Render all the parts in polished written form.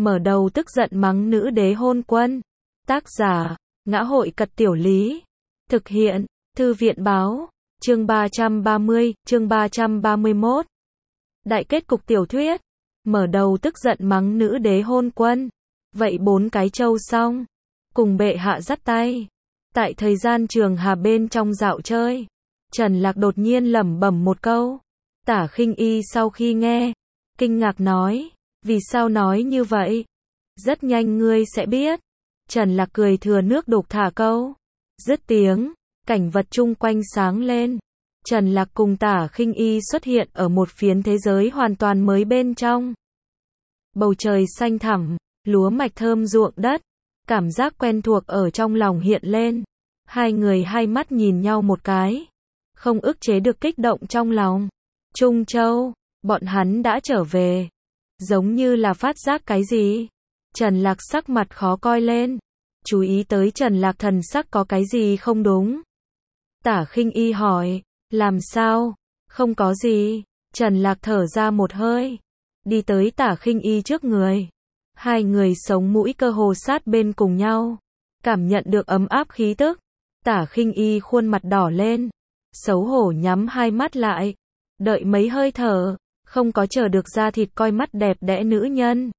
mở đầu tức giận mắng nữ đế hôn quân. Tác giả, Ngã Hội Cật Tiểu Lý. Thực hiện, Thư viện Báo. Chương 330, chương 331. Đại kết cục tiểu thuyết. Mở đầu tức giận mắng nữ đế hôn quân. Vậy 4 cái trâu xong. Cùng bệ hạ dắt tay. Tại thời gian trường hà bên trong dạo chơi. Trần Lạc đột nhiên lẩm bẩm một câu. Tả Khinh Y sau khi nghe, kinh ngạc nói, vì sao nói như vậy? Rất nhanh ngươi sẽ biết. Trần Lạc cười thừa nước đục thả câu. Dứt tiếng, cảnh vật chung quanh sáng lên. Trần Lạc cùng Tả Khinh Y xuất hiện ở một phiến thế giới hoàn toàn mới bên trong. Bầu trời xanh thẳm, lúa mạch thơm ruộng đất. Cảm giác quen thuộc ở trong lòng hiện lên. Hai người hai mắt nhìn nhau một cái. Không ức chế được kích động trong lòng. Trung Châu, bọn hắn đã trở về. Giống như là phát giác cái gì. Trần Lạc sắc mặt khó coi lên. Chú ý tới Trần Lạc thần sắc có cái gì không đúng. Tả Khinh Y hỏi, làm sao? Không có gì. Trần Lạc thở ra một hơi. Đi tới Tả Khinh Y trước người. Hai người sống mũi cơ hồ sát bên cùng nhau. Cảm nhận được ấm áp khí tức. Tả Khinh Y khuôn mặt đỏ lên. Xấu hổ nhắm hai mắt lại. Đợi mấy hơi thở. Không có chờ được da thịt coi mắt đẹp đẽ nữ nhân.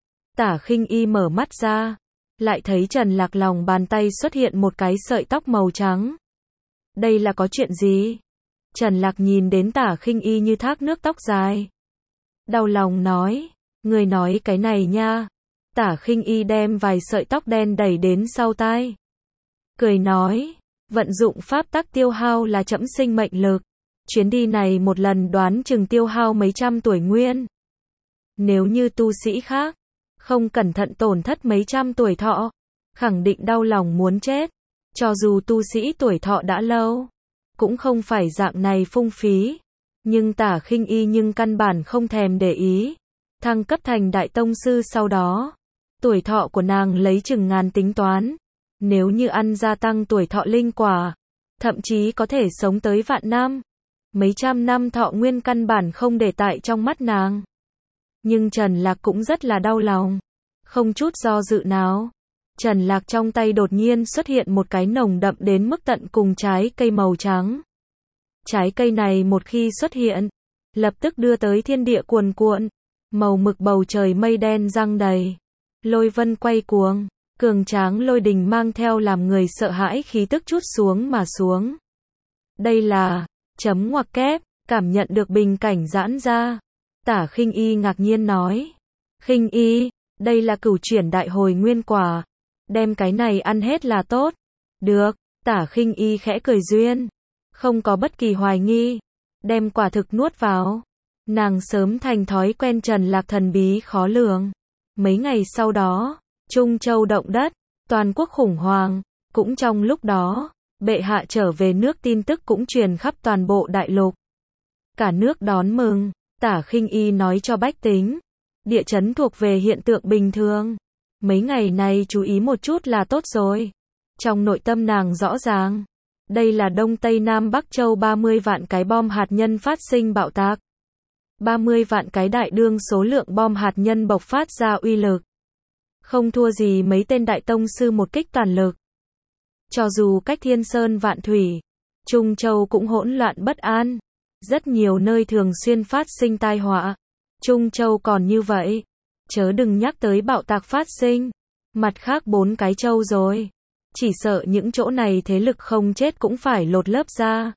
Tả Khinh Y mở mắt ra. Lại thấy Trần Lạc lòng bàn tay xuất hiện một cái sợi tóc màu trắng. Đây là có chuyện gì? Trần Lạc nhìn đến Tả Khinh Y như thác nước tóc dài. Đau lòng nói. Người nói cái này nha. Tả Khinh Y đem vài sợi tóc đen đẩy đến sau tai. Cười nói. Vận dụng pháp tắc tiêu hao là trẫm sinh mệnh lực. Chuyến đi này một lần đoán chừng tiêu hao mấy trăm tuổi nguyên. Nếu như tu sĩ khác, không cẩn thận tổn thất mấy trăm tuổi thọ, khẳng định đau lòng muốn chết. Cho dù tu sĩ tuổi thọ đã lâu, cũng không phải dạng này phung phí. Nhưng Tả Khinh Y nhưng căn bản không thèm để ý. Thăng cấp thành đại tông sư sau đó, tuổi thọ của nàng lấy chừng ngàn tính toán. Nếu như ăn gia tăng tuổi thọ linh quả, thậm chí có thể sống tới vạn năm. Mấy trăm năm thọ nguyên căn bản không để tại trong mắt nàng. Nhưng Trần Lạc cũng rất là đau lòng. Không chút do dự nào. Trần Lạc trong tay đột nhiên xuất hiện một cái nồng đậm đến mức tận cùng trái cây màu trắng. Trái cây này một khi xuất hiện, lập tức đưa tới thiên địa cuồn cuộn. Màu mực bầu trời mây đen giăng đầy. Lôi vân quay cuồng. Cường tráng lôi đình mang theo làm người sợ hãi khí tức trút xuống mà xuống. Đây là chấm ngoặc kép, cảm nhận được bình cảnh giãn ra. Tả Khinh Y ngạc nhiên nói. Khinh Y, đây là cửu chuyển đại hồi nguyên quả. Đem cái này ăn hết là tốt. Được, Tả Khinh Y khẽ cười duyên. Không có bất kỳ hoài nghi. Đem quả thực nuốt vào. Nàng sớm thành thói quen Trần Lạc thần bí khó lường. Mấy ngày sau đó, Trung Châu động đất, toàn quốc khủng hoảng. Cũng trong lúc đó, bệ hạ trở về nước tin tức cũng truyền khắp toàn bộ đại lục. Cả nước đón mừng. Tả Khinh Y nói cho bách tính. Địa chấn thuộc về hiện tượng bình thường. Mấy ngày này chú ý một chút là tốt rồi. Trong nội tâm nàng rõ ràng. Đây là Đông Tây Nam Bắc Châu 30 vạn cái bom hạt nhân phát sinh bạo tạc. 30 vạn cái đại đương số lượng bom hạt nhân bộc phát ra uy lực. Không thua gì mấy tên đại tông sư một kích toàn lực. Cho dù cách thiên sơn vạn thủy, Trung Châu cũng hỗn loạn bất an. Rất nhiều nơi thường xuyên phát sinh tai họa. Trung Châu còn như vậy. Chớ đừng nhắc tới bạo tạc phát sinh. Mặt khác 4 cái châu rồi. Chỉ sợ những chỗ này thế lực không chết cũng phải lột lớp ra.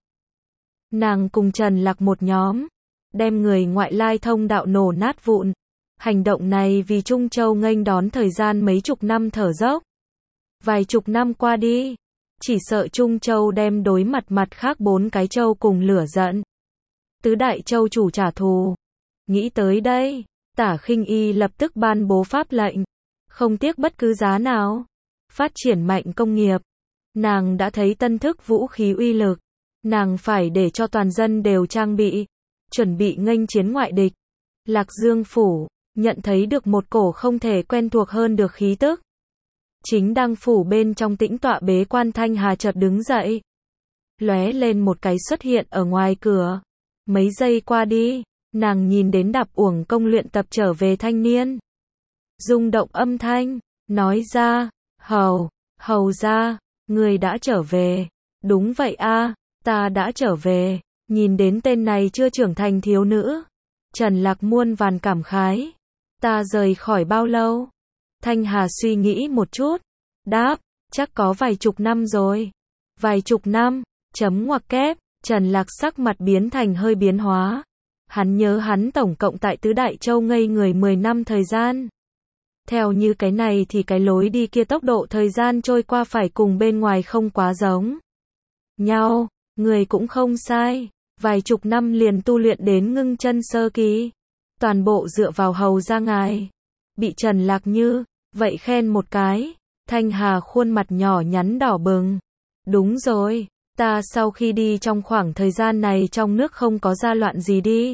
Nàng cùng Trần Lạc một nhóm. Đem người ngoại lai thông đạo nổ nát vụn. Hành động này vì Trung Châu nghênh đón thời gian mấy chục năm thở dốc. Vài chục năm qua đi. Chỉ sợ Trung Châu đem đối mặt mặt khác 4 cái châu cùng lửa giận. Tứ đại châu chủ trả thù. Nghĩ tới đây, Tả Khinh Y lập tức ban bố pháp lệnh. Không tiếc bất cứ giá nào. Phát triển mạnh công nghiệp. Nàng đã thấy tân thức vũ khí uy lực. Nàng phải để cho toàn dân đều trang bị. Chuẩn bị nghênh chiến ngoại địch. Lạc Dương phủ, nhận thấy được một cổ không thể quen thuộc hơn được khí tức. Chính đang phủ bên trong tĩnh tọa bế quan Thanh Hà chợt đứng dậy. Lóe lên một cái xuất hiện ở ngoài cửa. Mấy giây qua đi, nàng nhìn đến Đạp Uổng Công luyện tập trở về thanh niên. rung động âm thanh, nói ra, hầu ra, người đã trở về. Đúng vậy a, ta đã trở về. Nhìn đến tên này chưa trưởng thành thiếu nữ, Trần Lạc muôn vàn cảm khái. Ta rời khỏi bao lâu? Thanh Hà suy nghĩ một chút, đáp, chắc có vài chục năm rồi. Vài chục năm, chấm ngoặc kép, Trần Lạc sắc mặt biến thành hơi biến hóa. Hắn nhớ hắn tổng cộng tại Tứ Đại Châu ngây người 10 năm thời gian. Theo như cái này thì cái lối đi kia tốc độ thời gian trôi qua phải cùng bên ngoài không quá giống nhau, người cũng không sai. Vài chục năm liền tu luyện đến ngưng chân sơ kỳ. Toàn bộ dựa vào hầu ra ngài. Bị Trần Lạc như vậy khen một cái. Thanh Hà khuôn mặt nhỏ nhắn đỏ bừng. Đúng rồi, ta sau khi đi trong khoảng thời gian này trong nước không có ra loạn gì đi.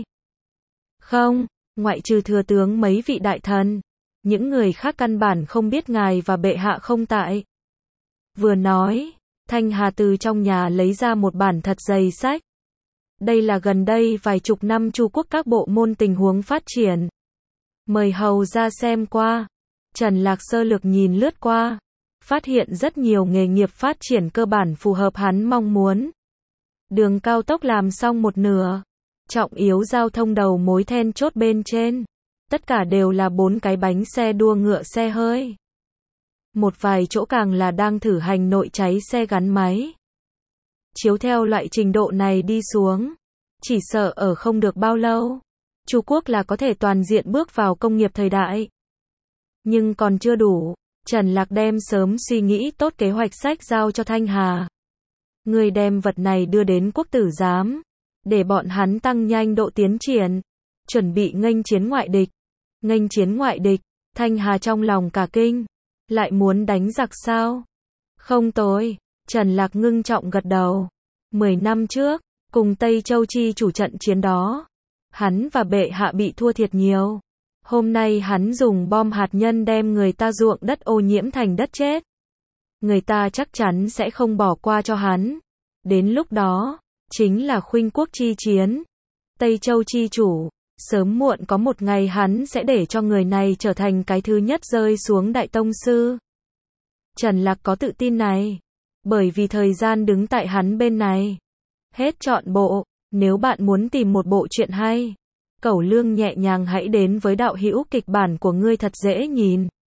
Không, ngoại trừ thừa tướng mấy vị đại thần. Những người khác căn bản không biết ngài và bệ hạ không tại. Vừa nói, Thanh Hà từ trong nhà lấy ra một bản thật dày sách. Đây là gần đây vài chục năm Chu quốc các bộ môn tình huống phát triển. Mời hầu ra xem qua. Trần Lạc sơ lược nhìn lướt qua. Phát hiện rất nhiều nghề nghiệp phát triển cơ bản phù hợp hắn mong muốn. Đường cao tốc làm xong một nửa. Trọng yếu giao thông đầu mối then chốt bên trên. Tất cả đều là 4 cái bánh xe đua ngựa xe hơi. Một vài chỗ càng là đang thử hành nội cháy xe gắn máy. Chiếu theo loại trình độ này đi xuống, chỉ sợ ở không được bao lâu, Chu quốc là có thể toàn diện bước vào công nghiệp thời đại. Nhưng còn chưa đủ, Trần Lạc đem sớm suy nghĩ tốt kế hoạch sách giao cho Thanh Hà. Người đem vật này đưa đến quốc tử giám, để bọn hắn tăng nhanh độ tiến triển, chuẩn bị nghênh chiến ngoại địch. Nghênh chiến ngoại địch, Thanh Hà trong lòng cả kinh, lại muốn đánh giặc sao? Không tối. Trần Lạc ngưng trọng gật đầu. 10 năm trước, cùng Tây Châu chi chủ trận chiến đó, hắn và bệ hạ bị thua thiệt nhiều. Hôm nay hắn dùng bom hạt nhân đem người ta ruộng đất ô nhiễm thành đất chết. Người ta chắc chắn sẽ không bỏ qua cho hắn. Đến lúc đó, chính là khuynh quốc chi chiến. Tây Châu chi chủ, sớm muộn có một ngày hắn sẽ để cho người này trở thành cái thứ nhất rơi xuống đại tông sư. Trần Lạc có tự tin này. Bởi vì thời gian đứng tại hắn bên này. Hết trọn bộ, nếu bạn muốn tìm một bộ truyện hay, Cẩu Lương nhẹ nhàng hãy đến với đạo hữu kịch bản của ngươi thật dễ nhìn.